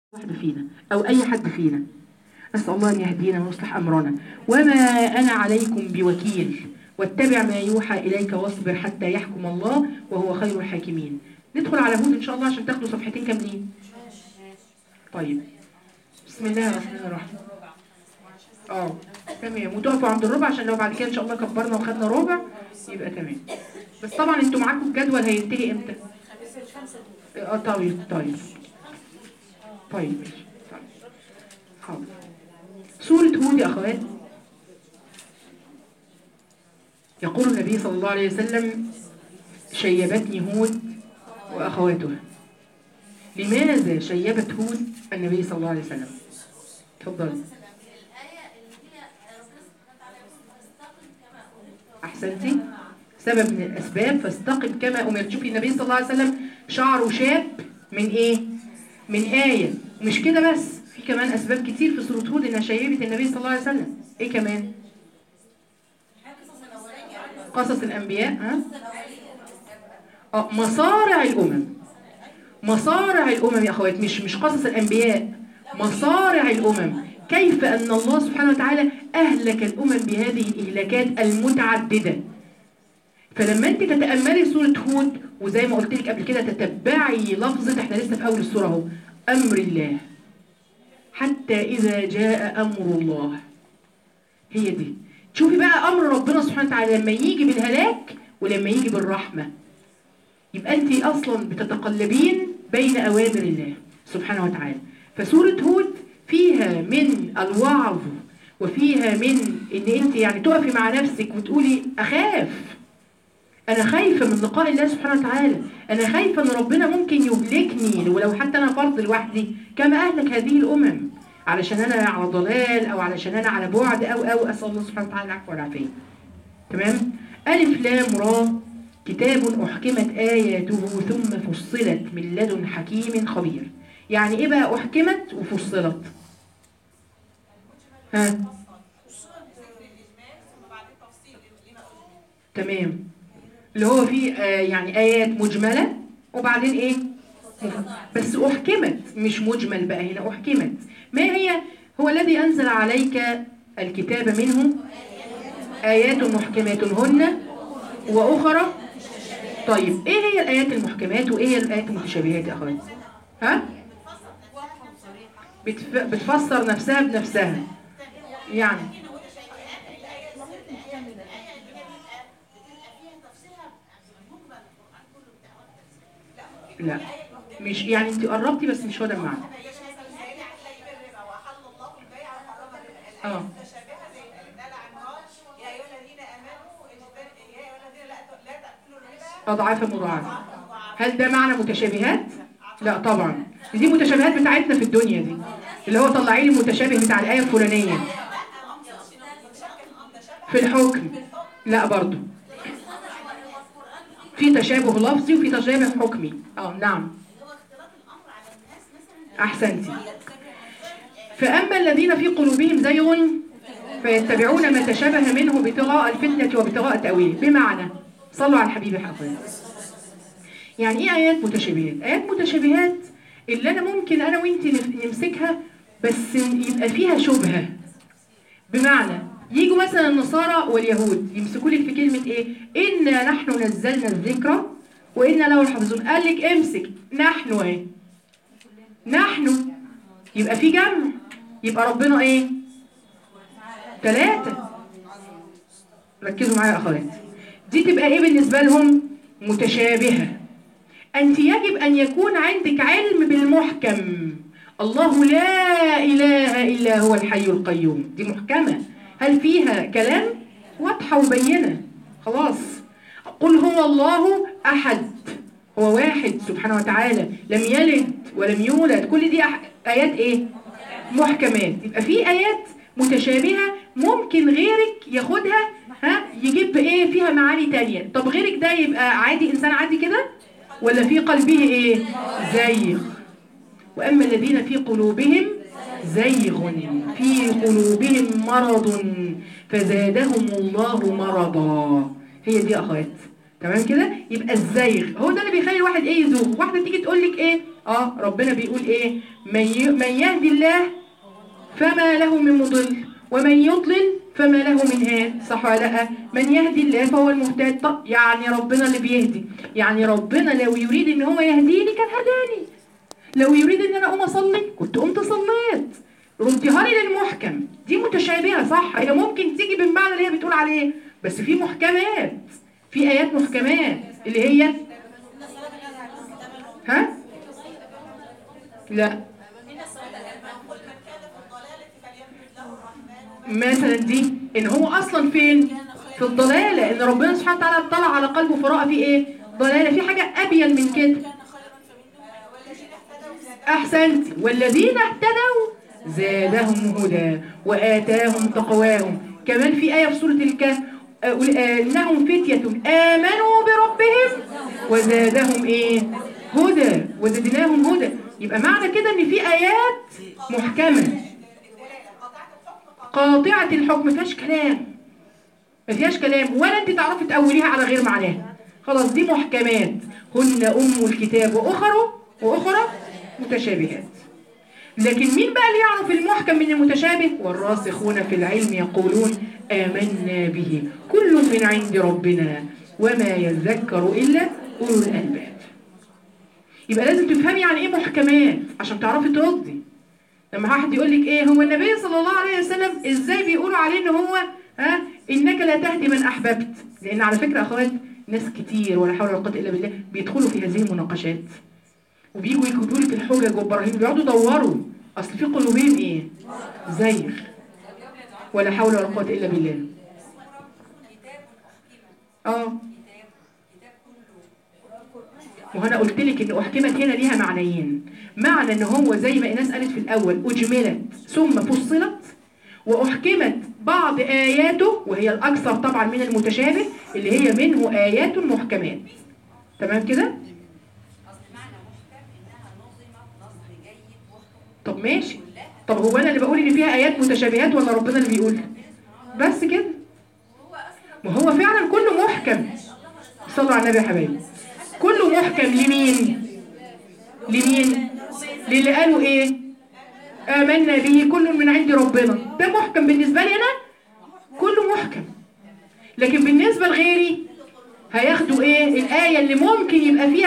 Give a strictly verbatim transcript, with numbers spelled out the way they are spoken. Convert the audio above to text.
واحد فينا أو أي حد فينا. نسأل الله أن يهدينا ويصلح أمرنا. وما أنا عليكم بوكيل واتبع ما يوحى إليك واصبر حتى يحكم الله وهو خير الحاكمين. ندخل على هود إن شاء الله عشان تاخدوا صفحتين كاملين. طيب بسم الله الرحمن الرحيم. اه تمام، وتقفوا عند الربع عشان لو بعد كده إن شاء الله كبرنا وخدنا ربع يبقى تمام. بس طبعا انتوا معاكم الجدول هينتهي امتى؟ اه طيب طيب طيب ماشي طيب حاضر. سورة هود يا أخوات، يقول النبي صلى الله عليه وسلم: شيبتني هود وأخواتها. لماذا شيبت هود النبي صلى الله عليه وسلم؟ تفضل. أحسنتي، سبب من الأسباب فاستقم كما أمرت. شوفي النبي صلى الله عليه وسلم شعره شاب من إيه؟ من آية. مش كده بس، في كمان أسباب كتير في سورة هود إنها شيبت النبي صلى الله عليه وسلم. إيه كمان؟ قصص الأنبياء. ها؟ اه مصارع الأمم. مصارع الأمم يا أخوات، مش مش قصص الأنبياء، مصارع الأمم. كيف أن الله سبحانه وتعالى أهلك الأمم بهذه الإهلاكات المتعددة. فلما أنت تتأملي سورة هود، وزي ما قلت لك قبل كده تتبعي لفظة، احنا لسه في أول السورة أهو، أمر الله حتى إذا جاء أمر الله. هي دي. تشوفي بقى أمر ربنا سبحانه وتعالى لما يجي بالهلاك ولما يجي بالرحمة، يبقى أنت أصلا بتتقلبين بين أوامر الله سبحانه وتعالى. فسورة هود فيها من الوعظ وفيها من إن أنت يعني تقفي مع نفسك وتقولي أخاف، أنا خايفة من لقاء الله سبحانه وتعالى، أنا خايفة أن ربنا ممكن يهلكني ولو حتى أنا فرد لوحدي كما أهلك هذه الأمم، علشان أنا على ضلال أو علشان أنا على بعد أو أو أسأل الله سبحانه وتعالى العفو والعافية. تمام؟ ألف لام را كتاب أحكمت آياته ثم فصلت من لدن حكيم خبير. يعني إيه بقى أحكمت وفصلت؟ ها؟ تمام، اللي هو فيه آه يعني آيات مجملة وبعدين إيه؟ بس أحكمت، مش مجمل بقى هنا، أحكمت. ما هي؟ هو الذي أنزل عليك الكتاب منه آيات محكمات هن وأخرى. طيب إيه هي الآيات المحكمات وإيه هي الآيات المتشابهات يا أخواتي؟ ها؟ بتف... بتفسر نفسها بنفسها. يعني لا مش يعني انت قربتي بس مش هو ده المعنى. اه أضعاف مضاعفة. هل ده معنى متشابهات؟ لا طبعا، دي متشابهات بتاعتنا في الدنيا دي، اللي هو طلعي لي المتشابه بتاع الآية الفلانية في الحكم. لا برضو في تشابه لفظي وفي تشابه حكمي. اه نعم احسنتي. فاما الذين في قلوبهم زيغ فيتبعون ما تشابه منه ابتغاء الفتنه وابتغاء تاويله. بمعنى صلوا على الحبيب حقا. يعني ايه ايات متشابهات؟ ايات متشابهات اللي انا ممكن انا وانت نمسكها بس يبقى فيها شبهه. بمعنى يجوا مثلا النصارى واليهود يمسكوا لك في كلمه ايه؟ انا نحن نزلنا الذكر وانا له الحافظون. قال لك امسك نحن اهي، نحن يبقى في جمع، يبقى ربنا ايه؟ ثلاثة. ركزوا معايا يا اخوات، دي تبقى ايه بالنسبة لهم؟ متشابهة. انت يجب ان يكون عندك علم بالمحكم. الله لا اله الا هو الحي القيوم، دي محكمة. هل فيها كلام؟ واضحة وبينة خلاص. قل هو الله احد، هو واحد سبحانه وتعالى، لم يلد ولم يولد. كل دي آيات إيه؟ محكمات. يبقى في آيات متشابهة ممكن غيرك ياخدها ها يجيب إيه فيها معاني تانية. طب غيرك ده يبقى عادي، إنسان عادي كده، ولا في قلبه إيه؟ زيغ. وأما الذين في قلوبهم زيغ في قلوبهم مرض فزادهم الله مرضا. هي دي يا أخوات. تمام كده؟ يبقى الزيغ هو ده اللي بيخلي الواحد ايه؟ يزوغ. واحده تيجي تقول لك ايه؟ اه ربنا بيقول ايه؟ من ي- من يهدي الله فما له من مضل ومن يضلل فما له من هاد، صح ولا لا؟ من يهدي الله فهو المهتد. طب يعني ربنا اللي بيهدي، يعني ربنا لو يريد ان هو يهديني كان هداني، لو يريد ان انا اقوم اصلي كنت قمت صليت. رديها لي للمحكم، دي متشابهه صح، هي ممكن تيجي بالمعنى اللي هي بتقول عليه، بس في محكمات، في ايات محكمات اللي هي ها؟ لا مثلا دي ان هو اصلا فين؟ في الضلاله، ان ربنا سبحانه وتعالى اطلع على قلبه فراى في ايه؟ ضلاله. في حاجه ابين من كده. احسنت، والذين اهتدوا زادهم هدى واتاهم تقواهم. كمان في ايه في سوره الكهف انهم فتيه امنوا بربهم وزادهم ايه؟ هدى، وزدناهم هدى. يبقى معنى كده ان في ايات محكمه قاطعه الحكم، ما فيهاش كلام، ما فيهاش كلام، ولا انت تعرفي تأوليها على غير معناها. خلاص دي محكمات، هن ام الكتاب واخر واخرى متشابهات. لكن مين بقى اللي يعرف المحكم من المتشابه؟ والراسخون في العلم يقولون آمنا به كل من عند ربنا وما يذكر إلا أولو الألباب. يبقى لازم تفهمي يعني إيه محكمات عشان تعرفي تردي. لما واحد يقول لك إيه هو النبي صلى الله عليه وسلم إزاي بيقولوا عليه إن هو ها إنك لا تهدي من أحببت؟ لأن على فكرة أخوات ناس كتير ولا حول ولا قوة إلا بالله بيدخلوا في هذه المناقشات وبيجوا يكتبوا لك الحجج والبراهين، بيقعدوا يدوروا اصل في قلوبهم ايه؟ زيغ، ولا حول ولا قوه الا بالله. اه وهنا قلت لك ان احكمت هنا ليها معنيين، معنى ان هو زي ما ايناس قالت في الاول اجملت ثم فصلت، واحكمت بعض اياته وهي الاكثر طبعا من المتشابه اللي هي منه ايات محكمات. تمام كده؟ طب ماشي، طب هو انا اللي بقول ان فيها ايات متشابهات ولا ربنا اللي بيقول؟ بس كده، ما هو فعلا كله محكم. صلوا على النبي يا حبايبي، كله محكم. لمين؟ لمين؟ للي قالوا ايه؟ آمنا به كل من عند ربنا، ده محكم بالنسبة لي انا، كله محكم. لكن بالنسبة لغيري هياخدوا ايه؟ الآية اللي ممكن يبقى فيها